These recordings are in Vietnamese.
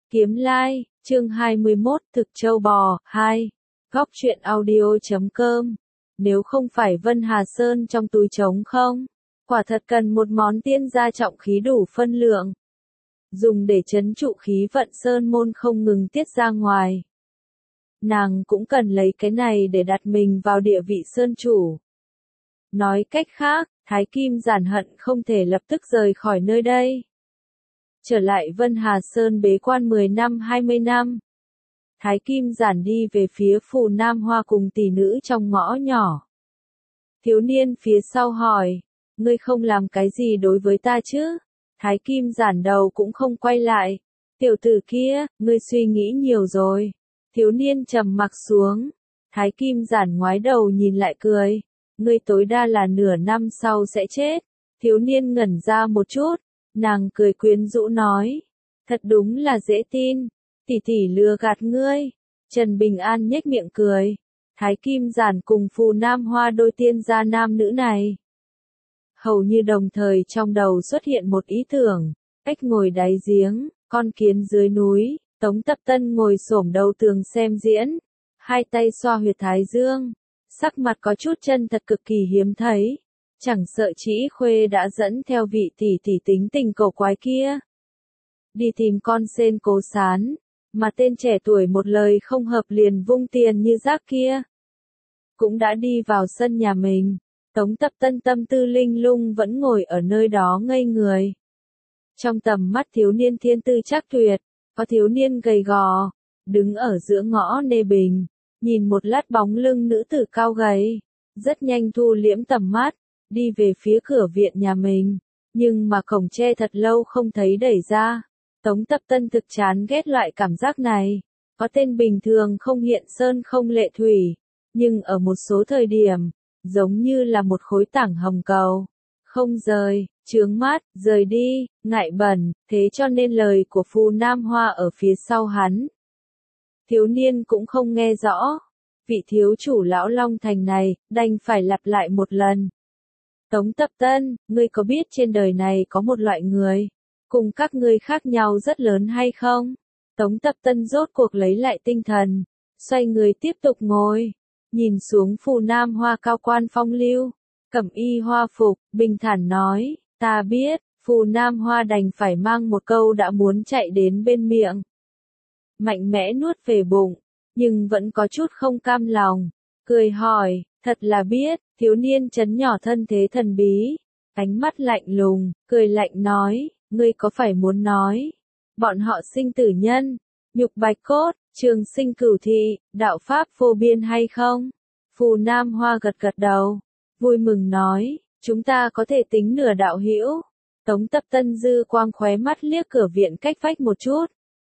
Kiếm Lai, chương 21, thực châu bò, 2. Góc truyện audio.com. Nếu không phải Vân Hà Sơn trong túi trống không, quả thật cần một món tiên gia trọng khí đủ phân lượng. Dùng để trấn trụ khí vận sơn môn không ngừng tiết ra ngoài. Nàng cũng cần lấy cái này để đặt mình vào địa vị sơn chủ. Nói cách khác, Thái Kim Giản hận không thể lập tức rời khỏi nơi đây. Trở lại Vân Hà Sơn bế quan 10 năm 20 năm. Thái Kim Giản đi về phía Phù Nam Hoa cùng tỷ nữ trong ngõ nhỏ. Thiếu niên phía sau hỏi, ngươi không làm cái gì đối với ta chứ? Thái Kim Giản đầu cũng không quay lại. Tiểu tử kia, ngươi suy nghĩ nhiều rồi. Thiếu niên trầm mặc xuống. Thái Kim Giản ngoái đầu nhìn lại cười. Ngươi tối đa là nửa năm sau sẽ chết. Thiếu niên ngẩn ra một chút. Nàng cười quyến rũ nói. Thật đúng là dễ tin. Tỷ tỷ lừa gạt ngươi. Trần Bình An nhếch miệng cười. Thái Kim Giản cùng Phù Nam Hoa đôi tiên gia nam nữ này. Hầu như đồng thời trong đầu xuất hiện một ý tưởng. Cách ngồi đáy giếng, con kiến dưới núi, Tống Tập Tân ngồi xổm đầu tường xem diễn. Hai tay xoa huyệt thái dương. Sắc mặt có chút chân thật cực kỳ hiếm thấy. Chẳng sợ Trĩ Khuê đã dẫn theo vị tỷ tỷ tính tình cổ quái kia. Đi tìm con sen Cố Sán, mà tên trẻ tuổi một lời không hợp liền vung tiền như rác kia. Cũng đã đi vào sân nhà mình, Tống Tập Tân tâm tư linh lung vẫn ngồi ở nơi đó ngây người. Trong tầm mắt thiếu niên thiên tư chắc tuyệt, có thiếu niên gầy gò, đứng ở giữa ngõ Nê Bình, nhìn một lát bóng lưng nữ tử cao gầy, rất nhanh thu liễm tầm mắt. Đi về phía cửa viện nhà mình, nhưng mà cổng tre thật lâu không thấy đẩy ra. Tống Tập Tân thực chán ghét loại cảm giác này. Có tên bình thường không hiện sơn không lệ thủy, nhưng ở một số thời điểm, giống như là một khối tảng hồng cầu. Không rời, chướng mắt, rời đi, ngại bẩn, thế cho nên lời của Phù Nam Hoa ở phía sau hắn. Thiếu niên cũng không nghe rõ. Vị thiếu chủ lão Long Thành này, đành phải lặp lại một lần. Tống Tập Tân, ngươi có biết trên đời này có một loại người, cùng các ngươi khác nhau rất lớn hay không? Tống Tập Tân rốt cuộc lấy lại tinh thần, xoay người tiếp tục ngồi, nhìn xuống Phù Nam Hoa cao quan phong lưu, cẩm y hoa phục, bình thản nói, ta biết. Phù Nam Hoa đành phải mang một câu đã muốn chạy đến bên miệng. Mạnh mẽ nuốt về bụng, nhưng vẫn có chút không cam lòng, cười hỏi, thật là biết. Thiếu niên chấn nhỏ thân thế thần bí, ánh mắt lạnh lùng, cười lạnh nói, ngươi có phải muốn nói, bọn họ sinh tử nhân, nhục bạch cốt, trường sinh cửu thị, đạo pháp vô biên hay không? Phù Nam Hoa gật gật đầu, vui mừng nói, chúng ta có thể tính nửa đạo hữu. Tống Tập Tân dư quang khóe mắt liếc cửa viện cách vách một chút.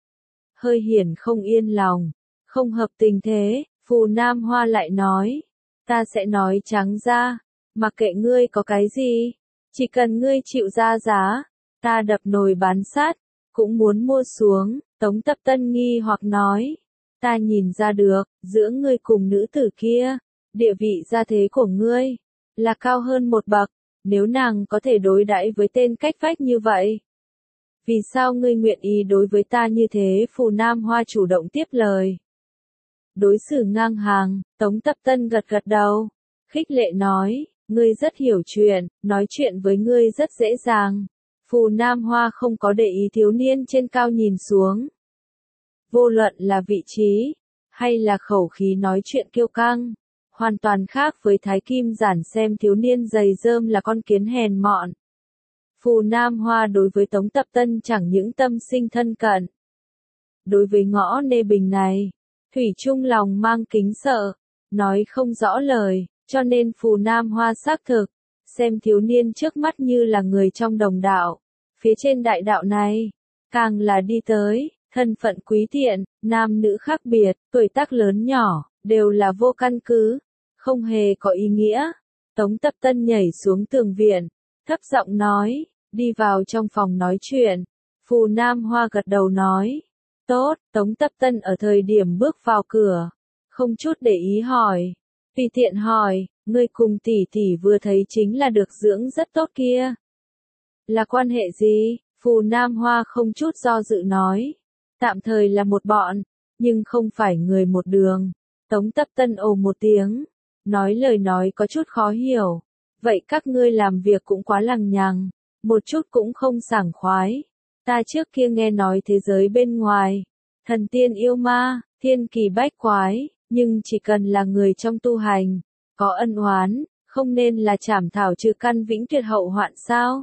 Hơi hiển không yên lòng, không hợp tình thế, Phù Nam Hoa lại nói. Ta sẽ nói trắng ra, mặc kệ ngươi có cái gì, chỉ cần ngươi chịu ra giá, ta đập nồi bán sắt, cũng muốn mua xuống. Tống Tập Tân nghi hoặc nói, ta nhìn ra được, giữa ngươi cùng nữ tử kia, địa vị gia thế của ngươi, là cao hơn một bậc, nếu nàng có thể đối đãi với tên cách vách như vậy. Vì sao ngươi nguyện ý đối với ta như thế? Phù Nam Hoa chủ động tiếp lời. Đối xử ngang hàng, Tống Tập Tân gật gật đầu, khích lệ nói, ngươi rất hiểu chuyện, nói chuyện với ngươi rất dễ dàng. Phù Nam Hoa không có để ý thiếu niên trên cao nhìn xuống. Vô luận là vị trí, hay là khẩu khí nói chuyện kiêu căng, hoàn toàn khác với Thái Kim Giản xem thiếu niên dày rơm là con kiến hèn mọn. Phù Nam Hoa đối với Tống Tập Tân chẳng những tâm sinh thân cận. Đối với ngõ Nê Bình này, thủy chung lòng mang kính sợ, nói không rõ lời, cho nên Phù Nam Hoa xác thực, xem thiếu niên trước mắt như là người trong đồng đạo. Phía trên đại đạo này, càng là đi tới, thân phận quý tiện, nam nữ khác biệt, tuổi tác lớn nhỏ, đều là vô căn cứ, không hề có ý nghĩa. Tống Tập Tân nhảy xuống tường viện, thấp giọng nói, đi vào trong phòng nói chuyện. Phù Nam Hoa gật đầu nói. Tốt, Tống Tập Tân ở thời điểm bước vào cửa, không chút để ý hỏi. Tùy tiện hỏi, ngươi cùng tỷ tỷ vừa thấy chính là được dưỡng rất tốt kia. Là quan hệ gì? Phù Nam Hoa không chút do dự nói. tạm thời là một bọn, nhưng không phải người một đường. Tống Tập Tân ồ một tiếng, nói lời nói có chút khó hiểu. Vậy các ngươi làm việc cũng quá lằng nhằng, một chút cũng không sảng khoái. Ta trước kia nghe nói thế giới bên ngoài, thần tiên yêu ma, thiên kỳ bách quái, nhưng chỉ cần là người trong tu hành, có ân oán, không nên là trảm thảo trừ căn vĩnh tuyệt hậu hoạn sao?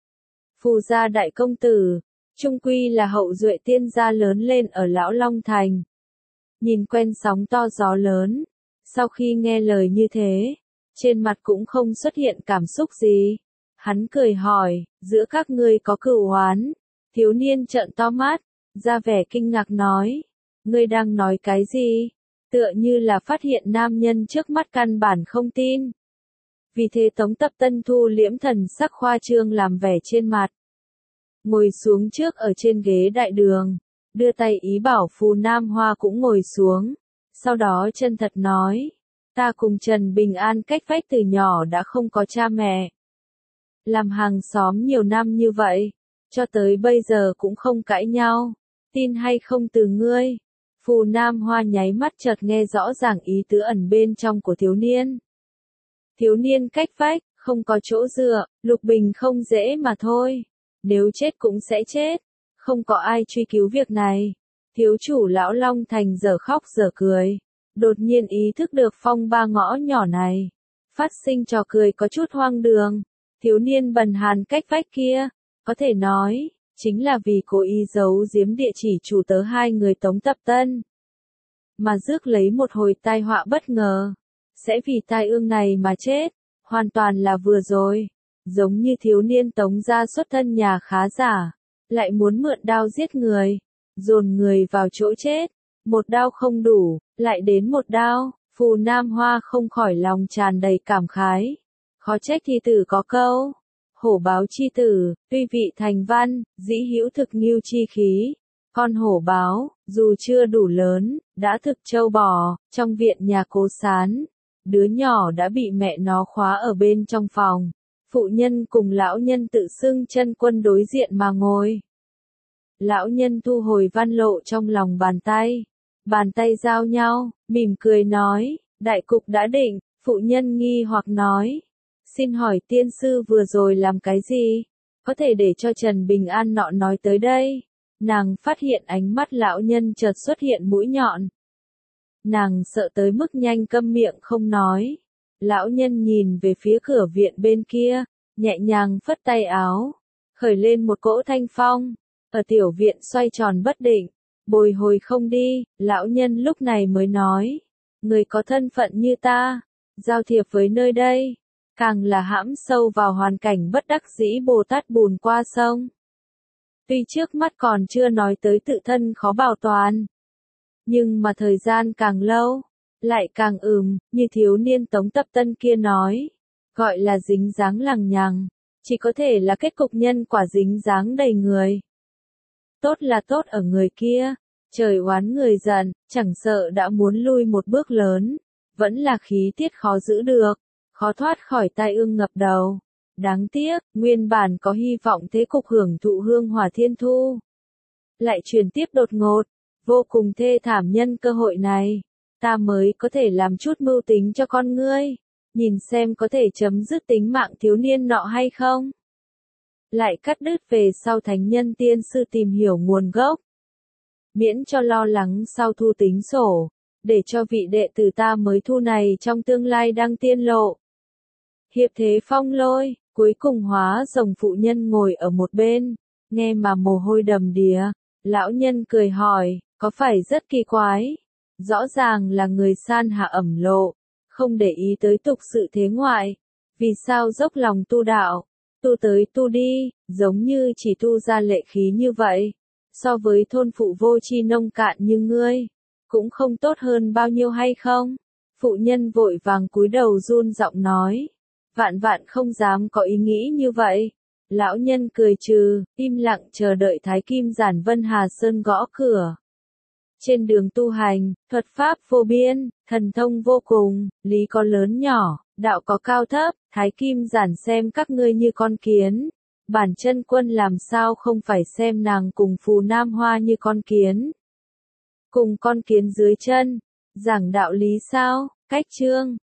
Phù gia đại công tử, trung quy là hậu duệ tiên gia lớn lên ở Lão Long Thành. Nhìn quen sóng to gió lớn, sau khi nghe lời như thế, trên mặt cũng không xuất hiện cảm xúc gì. Hắn cười hỏi, giữa các ngươi có cửu oán? Thiếu niên trợn to mắt, ra vẻ kinh ngạc nói, ngươi đang nói cái gì? Tựa như là phát hiện nam nhân trước mắt căn bản không tin. Vì thế Tống Tập Tân thu liễm thần sắc khoa trương làm vẻ trên mặt. Ngồi xuống trước ở trên ghế đại đường, đưa tay ý bảo Phù Nam Hoa cũng ngồi xuống. Sau đó chân thật nói, ta cùng Trần Bình An cách vách từ nhỏ đã không có cha mẹ. Làm hàng xóm nhiều năm như vậy, cho tới bây giờ cũng không cãi nhau, tin hay không từ ngươi. Phù Nam Hoa nháy mắt chợt nghe rõ ràng ý tứ ẩn bên trong của thiếu niên. Thiếu niên cách vách, không có chỗ dựa, Lục Bình không dễ mà thôi. Nếu chết cũng sẽ chết, không có ai truy cứu việc này. Thiếu chủ Lão Long Thành dở khóc dở cười, đột nhiên ý thức được phong ba ngõ nhỏ này. Phát sinh trò cười có chút hoang đường. Thiếu niên bần hàn cách vách kia, có thể nói, chính là vì cố ý giấu giếm địa chỉ chủ tớ hai người Tống Tập Tân. Mà rước lấy một hồi tai họa bất ngờ, sẽ vì tai ương này mà chết, hoàn toàn là vừa rồi. Giống như thiếu niên Tống gia xuất thân nhà khá giả, lại muốn mượn đao giết người, dồn người vào chỗ chết. Một đao không đủ, lại đến một đao, Phù Nam Hoa không khỏi lòng tràn đầy cảm khái. Khó trách thi tử có câu, hổ báo chi tử, tuy vị thành văn, dĩ hữu thực nghiêu chi khí. Con hổ báo, dù chưa đủ lớn, đã thực trâu bò. Trong viện nhà Cố Sán, đứa nhỏ đã bị mẹ nó khóa ở bên trong phòng. Phụ nhân cùng lão nhân tự xưng chân quân đối diện mà ngồi. Lão nhân thu hồi văn lộ trong lòng bàn tay giao nhau, mỉm cười nói, đại cục đã định. Phụ nhân nghi hoặc nói, xin hỏi tiên sư vừa rồi làm cái gì? Có thể để cho Trần Bình An nọ nói tới đây. Nàng phát hiện ánh mắt lão nhân chợt xuất hiện mũi nhọn. Nàng sợ tới mức nhanh câm miệng không nói. Lão nhân nhìn về phía cửa viện bên kia, nhẹ nhàng phất tay áo, khởi lên một cỗ thanh phong, ở tiểu viện xoay tròn bất định, bồi hồi không đi. Lão nhân lúc này mới nói, người có thân phận như ta, giao thiệp với nơi đây, càng là hãm sâu vào hoàn cảnh bất đắc dĩ Bồ Tát bùn qua sông. Tuy trước mắt còn chưa nói tới tự thân khó bảo toàn, nhưng mà thời gian càng lâu, lại càng như thiếu niên Tống Tập Tân kia nói, gọi là dính dáng lằng nhằng, chỉ có thể là kết cục nhân quả dính dáng đầy người. Tốt là tốt ở người kia, trời oán người giận, chẳng sợ đã muốn lui một bước lớn, vẫn là khí tiết khó giữ được, khó thoát khỏi tai ương ngập đầu. Đáng tiếc, nguyên bản có hy vọng thế cục hưởng thụ hương hỏa thiên thu, lại chuyển tiếp đột ngột, vô cùng thê thảm. Nhân cơ hội này, ta mới có thể làm chút mưu tính cho con ngươi, nhìn xem có thể chấm dứt tính mạng thiếu niên nọ hay không. Lại cắt đứt về sau thánh nhân tiên sư tìm hiểu nguồn gốc, miễn cho lo lắng sau thu tính sổ, để cho vị đệ tử ta mới thu này trong tương lai đăng tiên lộ. Hiệp thế phong lôi, cuối cùng hóa rồng. Phụ nhân ngồi ở một bên, nghe mà mồ hôi đầm đìa. Lão nhân cười hỏi, có phải rất kỳ quái? Rõ ràng là người san hạ ẩm lộ, không để ý tới tục sự thế ngoại. Vì sao dốc lòng tu đạo, tu tới tu đi, giống như chỉ tu ra lệ khí như vậy? So với thôn phụ vô tri nông cạn như ngươi, cũng không tốt hơn bao nhiêu hay không? Phụ nhân vội vàng cúi đầu run giọng nói, vạn vạn không dám có ý nghĩ như vậy. Lão nhân cười trừ, im lặng chờ đợi Thái Kim Giản Vân Hà Sơn gõ cửa. Trên đường tu hành, thuật pháp vô biên, thần thông vô cùng, lý có lớn nhỏ, đạo có cao thấp. Thái Kim Giản xem các ngươi như con kiến, Bản chân quân làm sao không phải xem nàng cùng Phù Nam Hoa như con kiến. Cùng con kiến dưới chân, giảng đạo lý sao, cách chương.